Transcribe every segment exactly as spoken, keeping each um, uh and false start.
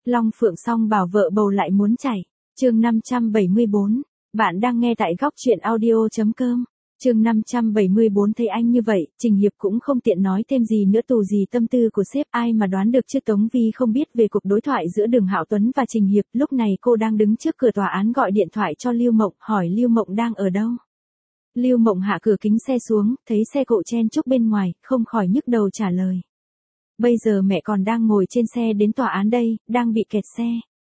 Long Phượng song bảo vợ bầu lại muốn chảy. Chương năm trăm bảy mươi bốn. Bạn đang nghe tại góc truyện audio chấm com. Chương năm trăm bảy mươi bốn. Thấy anh như vậy, Trình Hiệp cũng không tiện nói thêm gì nữa, tù gì tâm tư của sếp, ai mà đoán được chứ Tống Vi không biết về cuộc đối thoại giữa Đường Hạo Tuấn và Trình Hiệp. Lúc này cô đang đứng trước cửa tòa án gọi điện thoại cho Lưu Mộng, hỏi Lưu Mộng đang ở đâu. Lưu Mộng hạ cửa kính xe xuống, thấy xe cộ chen chúc bên ngoài, không khỏi nhức đầu trả lời. Bây giờ mẹ còn đang ngồi trên xe đến tòa án đây, đang bị kẹt xe.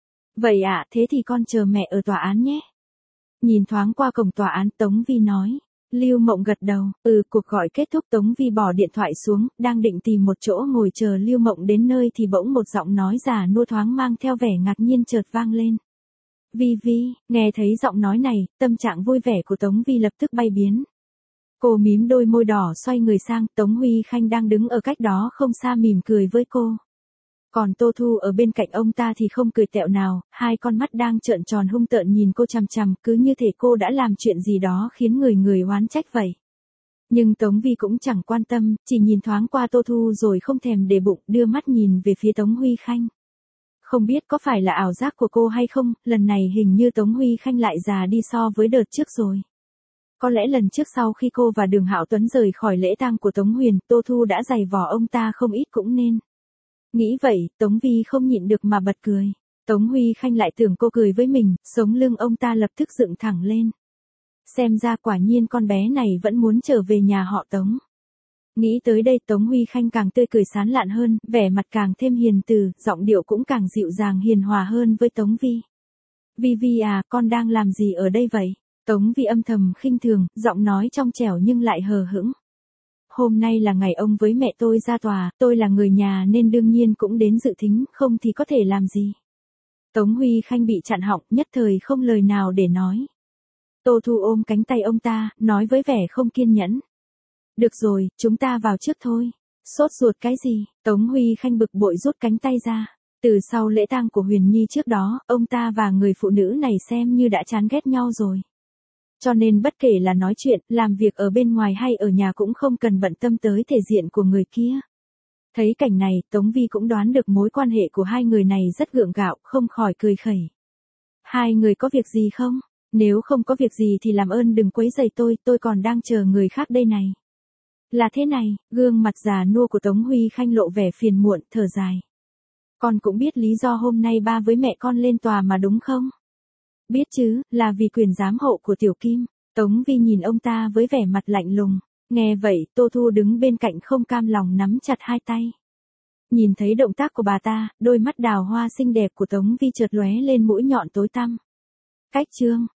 Vậy ạ, à, thế thì con chờ mẹ ở tòa án nhé. Nhìn thoáng qua cổng tòa án, Tống Vi nói. Lưu Mộng gật đầu, ừ, cuộc gọi kết thúc, Tống Vi bỏ điện thoại xuống, đang định tìm một chỗ ngồi chờ Lưu Mộng đến nơi thì bỗng một giọng nói già nua thoáng mang theo vẻ ngạc nhiên chợt vang lên. Vi Vi, nghe thấy giọng nói này, tâm trạng vui vẻ của Tống Vi lập tức bay biến. Cô mím đôi môi đỏ xoay người sang, Tống Huy Khanh đang đứng ở cách đó không xa mỉm cười với cô. Còn Tô Thu ở bên cạnh ông ta thì không cười tẹo nào, hai con mắt đang trợn tròn hung tợn nhìn cô chằm chằm, cứ như thể cô đã làm chuyện gì đó khiến người người oán trách vậy. Nhưng Tống Vi cũng chẳng quan tâm, chỉ nhìn thoáng qua Tô Thu rồi không thèm để bụng, đưa mắt nhìn về phía Tống Huy Khanh. Không biết có phải là ảo giác của cô hay không, lần này hình như Tống Huy Khanh lại già đi so với đợt trước rồi. Có lẽ lần trước sau khi cô và Đường Hạo Tuấn rời khỏi lễ tang của Tống Huyền, Tô Thu đã giày vò ông ta không ít cũng nên. Nghĩ vậy, Tống Vi không nhịn được mà bật cười. Tống Huy Khanh lại tưởng cô cười với mình, sống lưng ông ta lập tức dựng thẳng lên. Xem ra quả nhiên con bé này vẫn muốn trở về nhà họ Tống. Nghĩ tới đây Tống Huy Khanh càng tươi cười sán lạn hơn, vẻ mặt càng thêm hiền từ, giọng điệu cũng càng dịu dàng hiền hòa hơn với Tống Vi. Vi Vi à, con đang làm gì ở đây vậy? Tống Vi âm thầm khinh thường, giọng nói trong trẻo nhưng lại hờ hững. Hôm nay là ngày ông với mẹ tôi ra tòa, tôi là người nhà nên đương nhiên cũng đến dự thính, không thì có thể làm gì. Tống Huy Khanh bị chặn họng, nhất thời không lời nào để nói. Tô Thu ôm cánh tay ông ta, nói với vẻ không kiên nhẫn. Được rồi, chúng ta vào trước thôi. Sốt ruột cái gì? Tống Huy Khanh bực bội rút cánh tay ra. Từ sau lễ tang của Huyền Nhi trước đó, ông ta và người phụ nữ này xem như đã chán ghét nhau rồi. Cho nên bất kể là nói chuyện, làm việc ở bên ngoài hay ở nhà cũng không cần bận tâm tới thể diện của người kia. Thấy cảnh này, Tống Vi cũng đoán được mối quan hệ của hai người này rất gượng gạo, không khỏi cười khẩy. Hai người có việc gì không? Nếu không có việc gì thì làm ơn đừng quấy rầy tôi, tôi còn đang chờ người khác đây này. Là thế này, gương mặt già nua của Tống Huy Khanh lộ vẻ phiền muộn, thở dài. Con cũng biết lý do hôm nay ba với mẹ con lên tòa mà đúng không? Biết chứ, là vì quyền giám hộ của Tiểu Kim. Tống Vi nhìn ông ta với vẻ mặt lạnh lùng. Nghe vậy, Tô Thu đứng bên cạnh không cam lòng nắm chặt hai tay. Nhìn thấy động tác của bà ta, đôi mắt đào hoa xinh đẹp của Tống Vi chợt lóe lên mũi nhọn tối tăm. Cách chương,